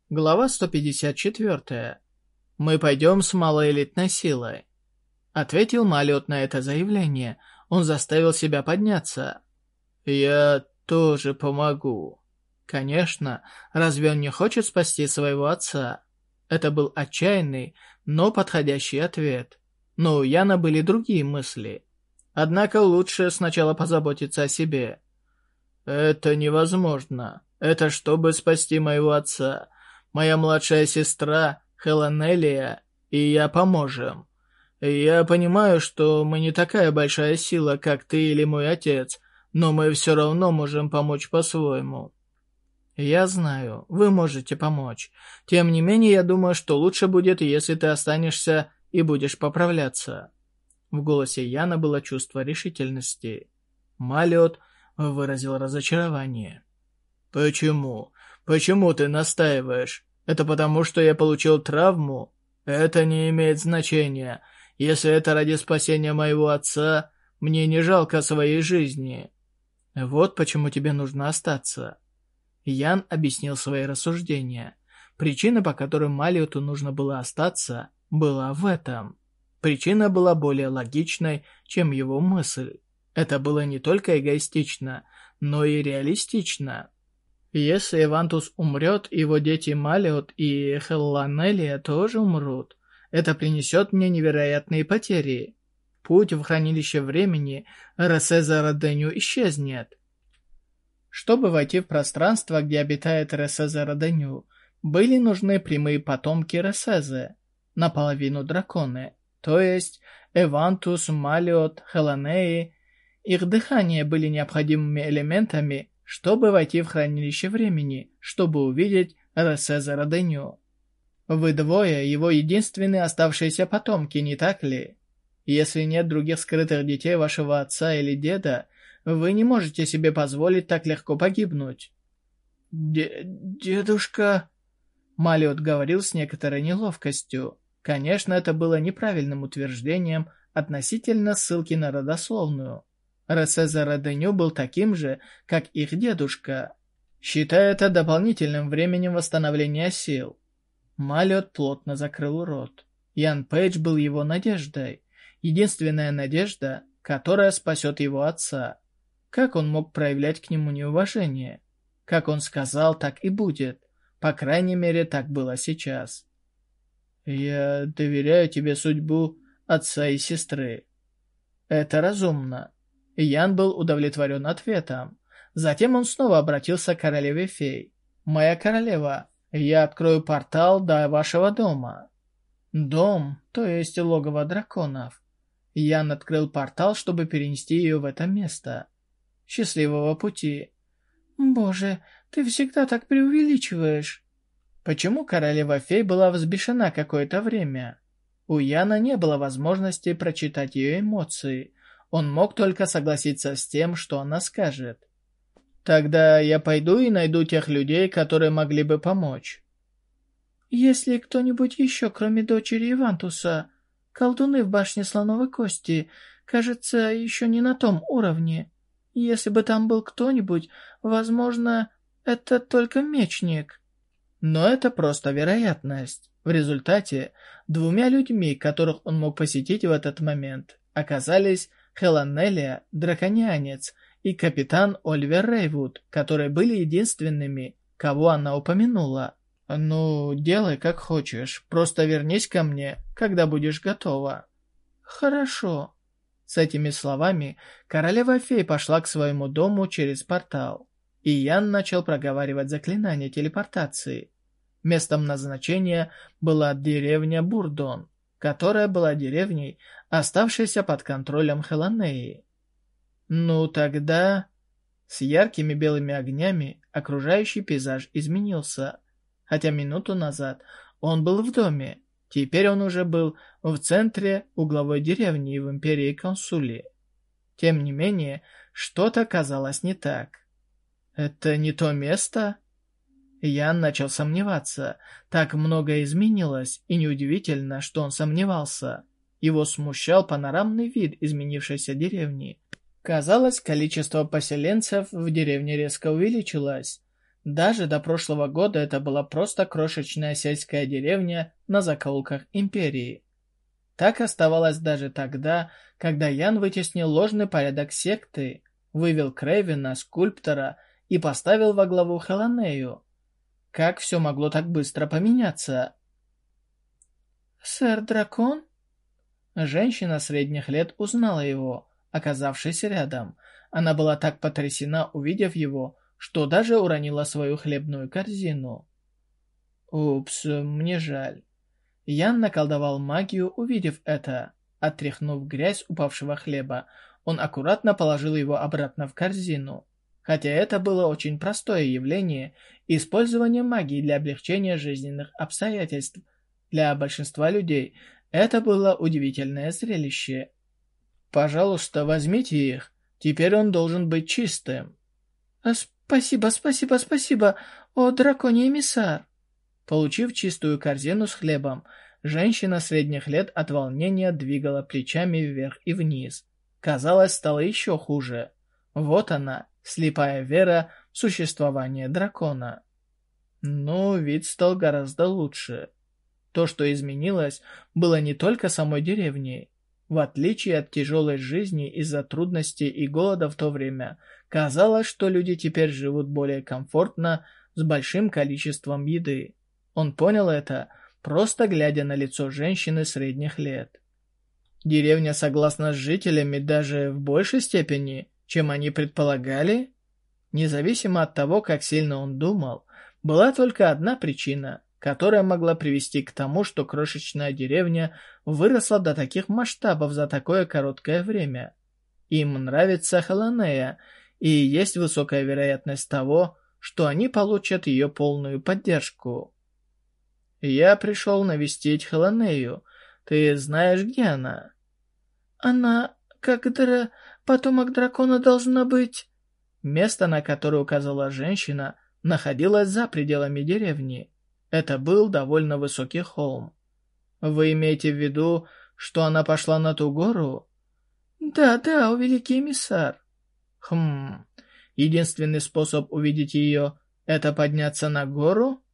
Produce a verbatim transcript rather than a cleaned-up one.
Глава сто пятьдесят четыре. «Мы пойдем с малоэлитной силой», — ответил Малиот на это заявление. Он заставил себя подняться. «Я тоже помогу». Конечно, разве он не хочет спасти своего отца? Это был отчаянный, но подходящий ответ. Но у Яна были другие мысли. Однако лучше сначала позаботиться о себе. «Это невозможно. Это чтобы спасти моего отца. Моя младшая сестра, Хеланелия, и я поможем. Я понимаю, что мы не такая большая сила, как ты или мой отец, но мы все равно можем помочь по-своему». «Я знаю, вы можете помочь. Тем не менее, я думаю, что лучше будет, если ты останешься и будешь поправляться». В голосе Яна было чувство решительности. Малиот выразил разочарование. «Почему? Почему ты настаиваешь? Это потому, что я получил травму? Это не имеет значения. Если это ради спасения моего отца, мне не жалко своей жизни». «Вот почему тебе нужно остаться». Ян объяснил свои рассуждения. Причина, по которой Малиоту нужно было остаться, была в этом. Причина была более логичной, чем его мысль. Это было не только эгоистично, но и реалистично. Если Эвантус умрет, его дети Малиот и Хелланелия тоже умрут. Это принесет мне невероятные потери. Путь в хранилище времени Ресеза Роденю исчезнет. Чтобы войти в пространство, где обитает Ресеза Роденю, были нужны прямые потомки Ресезы, наполовину драконы, то есть Эвантус, Малиот, Хеланеи. Их дыхание были необходимыми элементами, чтобы войти в хранилище времени, чтобы увидеть Ресеза Роденю. Вы двое его единственные оставшиеся потомки, не так ли? Если нет других скрытых детей вашего отца или деда, вы не можете себе позволить так легко погибнуть. Де «Дедушка...» Малиот говорил с некоторой неловкостью. Конечно, это было неправильным утверждением относительно ссылки на родословную. Ресеза Роденю был таким же, как их дедушка, считая это дополнительным временем восстановления сил. Малиот плотно закрыл рот. Ян Пейдж был его надеждой. Единственная надежда, которая спасет его отца. Как он мог проявлять к нему неуважение? Как он сказал, так и будет. По крайней мере, так было сейчас. «Я доверяю тебе судьбу отца и сестры». Это разумно. Ян был удовлетворен ответом. Затем он снова обратился к королеве фей. «Моя королева, я открою портал до вашего дома». Дом, то есть логово драконов. Ян открыл портал, чтобы перенести ее в это место. Счастливого пути. «Боже, ты всегда так преувеличиваешь». Почему королева фей была взбешена какое-то время? У Яна не было возможности прочитать ее эмоции. Он мог только согласиться с тем, что она скажет. «Тогда я пойду и найду тех людей, которые могли бы помочь». «Если кто-нибудь еще, кроме дочери Ивантуса, колдуны в башне Слоновой Кости, кажется, еще не на том уровне. Если бы там был кто-нибудь, возможно, это только мечник». Но это просто вероятность. В результате двумя людьми, которых он мог посетить в этот момент, оказались Хеланелия, драконянец, и капитан Оливер Рейвуд, которые были единственными, кого она упомянула. «Ну, делай как хочешь, просто вернись ко мне, когда будешь готова». «Хорошо». С этими словами королева фей пошла к своему дому через портал, и Ян начал проговаривать заклинание телепортации. Местом назначения была деревня Бурдон, которая была деревней, оставшейся под контролем Хеланеи. Ну тогда... С яркими белыми огнями окружающий пейзаж изменился. Хотя минуту назад он был в доме, теперь он уже был в центре угловой деревни в империи Консули. Тем не менее, что-то казалось не так. «Это не то место?» Ян начал сомневаться. Так многое изменилось, и неудивительно, что он сомневался. Его смущал панорамный вид изменившейся деревни. Казалось, количество поселенцев в деревне резко увеличилось. Даже до прошлого года это была просто крошечная сельская деревня на закоулках империи. Так оставалось даже тогда, когда Ян вытеснил ложный порядок секты, вывел Крейвена, скульптора, и поставил во главу Хеланею. Как все могло так быстро поменяться? «Сэр Дракон?» Женщина средних лет узнала его, оказавшись рядом. Она была так потрясена, увидев его, что даже уронила свою хлебную корзину. «Упс, мне жаль». Ян наколдовал магию, увидев это. Отряхнув грязь упавшего хлеба, он аккуратно положил его обратно в корзину. Хотя это было очень простое явление, использование магии для облегчения жизненных обстоятельств. Для большинства людей это было удивительное зрелище. «Пожалуйста, возьмите их. Теперь он должен быть чистым». «Спасибо, спасибо, спасибо, о драконий эмиссар!» Получив чистую корзину с хлебом, женщина средних лет от волнения двигала плечами вверх и вниз. Казалось, стало еще хуже. Вот она, слепая вера в существование дракона. Но вид стал гораздо лучше. То, что изменилось, было не только самой деревней. В отличие от тяжелой жизни из-за трудностей и голода в то время, казалось, что люди теперь живут более комфортно с большим количеством еды. Он понял это, просто глядя на лицо женщины средних лет. Деревня согласна с жителями даже в большей степени, чем они предполагали? Независимо от того, как сильно он думал, была только одна причина, которая могла привести к тому, что крошечная деревня выросла до таких масштабов за такое короткое время. Им нравится Хеланея, и есть высокая вероятность того, что они получат ее полную поддержку. «Я пришел навестить Хеланею. Ты знаешь, где она?» «Она, как дра... потомок дракона, должна быть...» Место, на которое указала женщина, находилось за пределами деревни. Это был довольно высокий холм. «Вы имеете в виду, что она пошла на ту гору?» «Да, да, о великий эмиссар». «Хм... Единственный способ увидеть ее — это подняться на гору?»